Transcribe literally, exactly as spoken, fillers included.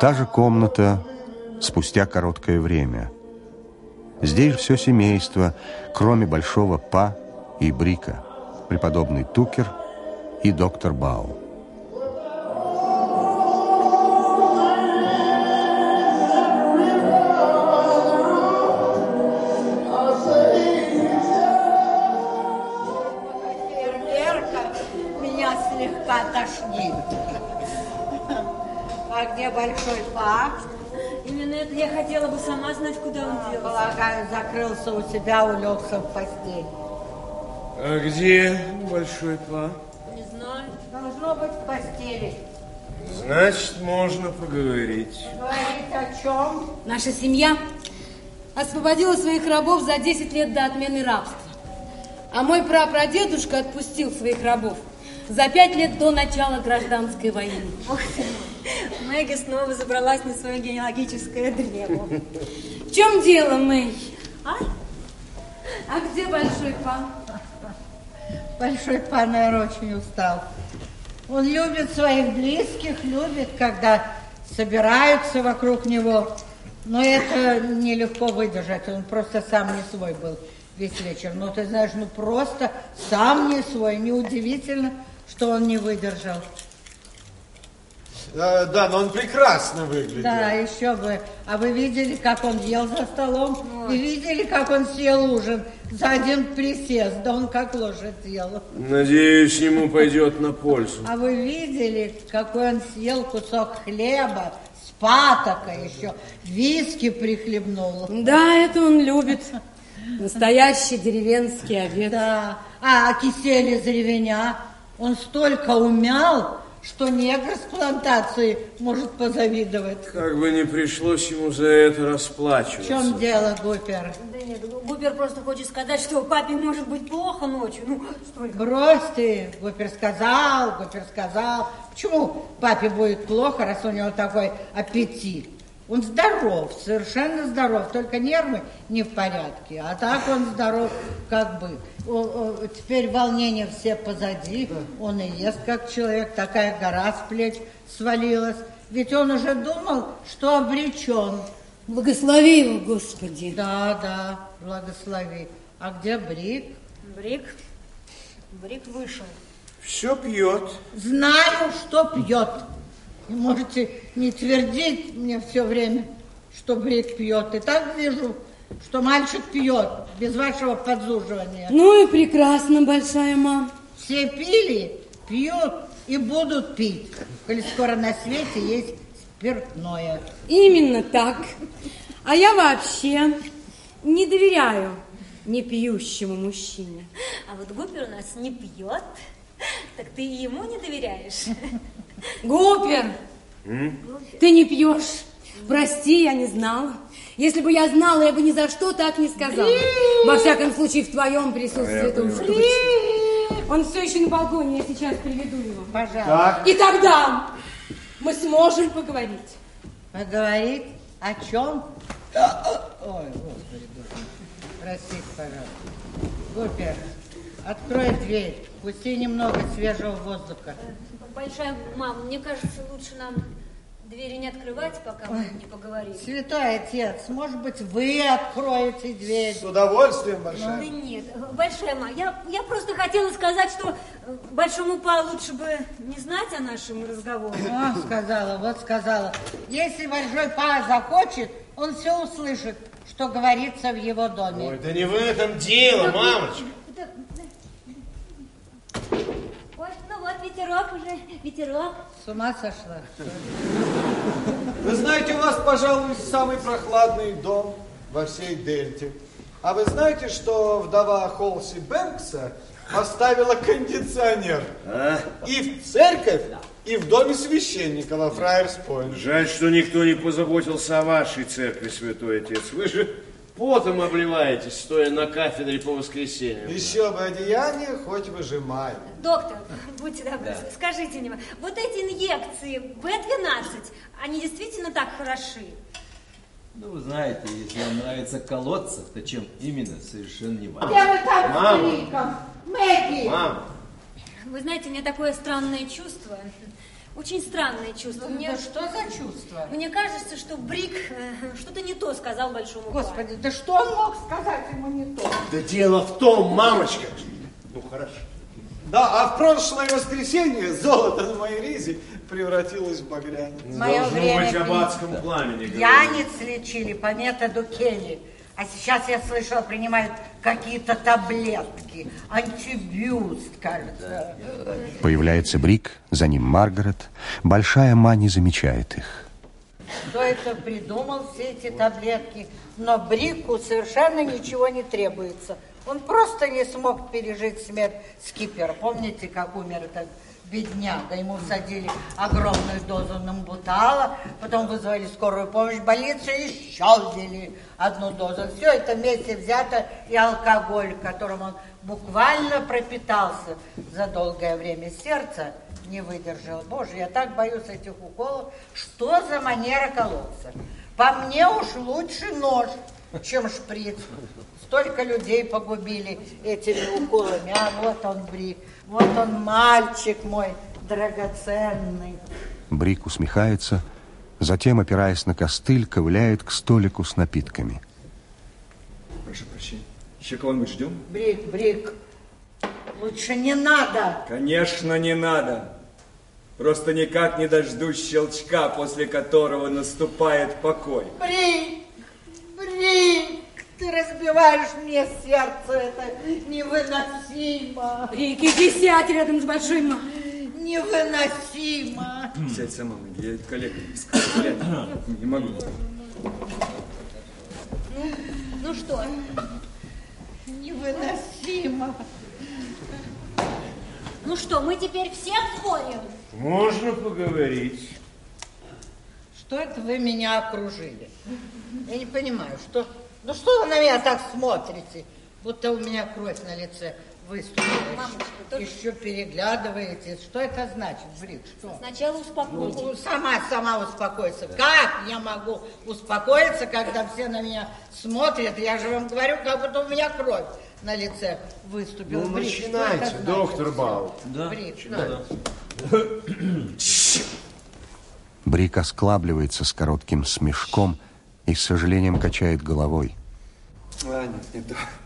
Та же комната спустя короткое время. Здесь все семейство, кроме большого Па и Брика, преподобный Тукер и доктор Бау. Меня слегка тошнит. А где большой Па? Именно это я хотела бы сама знать, куда он делся. Полагаю, закрылся у себя, улегся в постель. А где большой Па? Не знаю. Должно быть в постели. Значит, можно поговорить. Говорить о чем? Наша семья освободила своих рабов за десять лет до отмены рабства. А мой прапрадедушка отпустил своих рабов за пять лет до начала гражданской войны. Мэгги снова забралась на свое генеалогическое древо. В чем дело, Мэгги? А? А где большой Па? Большой Па, наверное, очень устал. Он любит своих близких, любит, когда собираются вокруг него. Но это нелегко выдержать. Он просто сам не свой был весь вечер. Ну, ты знаешь, ну просто сам не свой. Неудивительно, что он не выдержал. Да, да, но он прекрасно выглядел. Да, еще бы. А вы видели, как он ел за столом? Ой. И видели, как он съел ужин за один присест? Да он как лошадь ел. Надеюсь, ему пойдет на пользу. А вы видели, какой он съел кусок хлеба с патокой еще? Виски прихлебнул. Да, это он любит. Настоящий деревенский обед. Да. А кисель из ревеня он столько умял, что негр с плантации может позавидовать. Как бы не пришлось ему за это расплачиваться. В чем дело, Гупер? Да нет, Гупер просто хочет сказать, что папе может быть плохо ночью. Ну, что это? Брось ты, Гупер сказал, Гупер сказал. Почему папе будет плохо, раз у него такой аппетит? Он здоров, совершенно здоров, только нервы не в порядке. А так он здоров, как бы. О, о, теперь волнения все позади. Он и ест как человек, такая гора с плеч свалилась. Ведь он уже думал, что обречен. Благослови его, Господи. Да, да, благослови. А где Брик? Брик? Брик вышел. Все пьет. Знаю, что пьет. И можете не твердить мне все время, что Брик пьет. И так вижу, что мальчик пьет, без вашего подзуживания. Ну и прекрасно, большая мама. Все пили, пьют и будут пить, коли скоро на свете есть спиртное. Именно так. А я вообще не доверяю непьющему мужчине. А вот Гупер у нас не пьет, так ты и ему не доверяешь? Гупер, М? ты не пьешь. Прости, я не знала. Если бы я знала, я бы ни за что так не сказала. Во всяком случае, в твоем присутствии это уж точно. Он все еще на балконе, я сейчас приведу его. Пожалуйста. И тогда мы сможем поговорить. Поговорить о чем? Ой, Господи, Боже. Простите, пожалуйста. Гупер, открой дверь, пусти немного свежего воздуха. Большая мама, мне кажется, лучше нам двери не открывать, пока мы не поговорим. Святой отец, может быть, вы откроете дверь? С удовольствием, большая. Да нет, большая мама, я, я просто хотела сказать, что большому Па лучше бы не знать о нашем разговоре. О, сказала, вот сказала. Если большой Па захочет, он все услышит, что говорится в его доме. Ой, да не в этом дело, мамочка. Ой, ну вот ветерок уже, ветерок. С ума сошла? Вы знаете, у вас, пожалуй, самый прохладный дом во всей Дельте. А вы знаете, что вдова Холси Бэнкса поставила кондиционер А? и в церковь, и в доме священника во Фраерс-Пойнт? Жаль, что никто не позаботился о вашей церкви, святой отец. Вы же потом обливаетесь, стоя на кафедре по воскресеньям. Еще бы одеяние хоть выжимай. Доктор, будьте добры, скажите мне, вот эти инъекции бэ двенадцать, они действительно так хороши? Ну, вы знаете, если вам нравится колоться, то чем именно, совершенно не важно. Где вы там Мама. с криком? Мэгги! Мам, Вы знаете, у меня такое странное чувство. Очень странное чувство. Ну, Мне... да что за чувство? Мне кажется, что Брик э, что-то не то сказал большому папе. Господи, да что он мог сказать ему не то? Да дело в том, мамочка. Ну, хорошо. Да, а в прошлое воскресенье золото на моей ризе превратилось в багряный. Мое Должно время быть об адском пламени. пьяниц лечили по методу Келли. А сейчас, я слышала, принимают какие-то таблетки. Антибиоз, кажется. Появляется Брик, за ним Маргарет. Большая Ма не замечает их. Кто это придумал, все эти таблетки? Но Брику совершенно ничего не требуется. Он просто не смог пережить смерть Скипера. Помните, как умер этот бедняга? Ему всадили огромную дозу намбутала, потом вызвали скорую помощь в больницу и еще ввели одну дозу. Все это вместе взято и алкоголь, которым он буквально пропитался за долгое время. Сердце не выдержало. Боже, я так боюсь этих уколов. Что за манера колоться? По мне уж лучше нож, чем шприц. Столько людей погубили этими уколами. А вот он, Брик, вот он, мальчик мой драгоценный. Брик усмехается, затем, опираясь на костыль, ковыляет к столику с напитками. Прошу прощения. Еще кого-нибудь ждем? Брик, Брик, лучше не надо. Конечно, не надо. Просто никак не дождусь щелчка, после которого наступает покой. Брик, Брик, ты разбиваешь мне сердце, это невыносимо. Брик, иди сядь рядом с большой Ма. Невыносимо. Сядь сама, я коллега. Не могу. Ну, ну что? Невыносимо. Ну что, мы теперь все спорим? Можно поговорить. Что это вы меня окружили? Я не понимаю, что... Ну что вы на меня так смотрите? Будто у меня кровь на лице выступила. Мамочка, только... Еще переглядываетесь. Что это значит, Брик? Что? Сначала успокойтесь. Ну, сама, сама успокойся. Как я могу успокоиться, когда все на меня смотрят? Я же вам говорю, как будто у меня кровь на лице выступила. Ну, Брик, начинайте, доктор Бау. Да, Брик, да. Брик осклабливается с коротким смешком и с сожалением качает головой. А, нет, не то.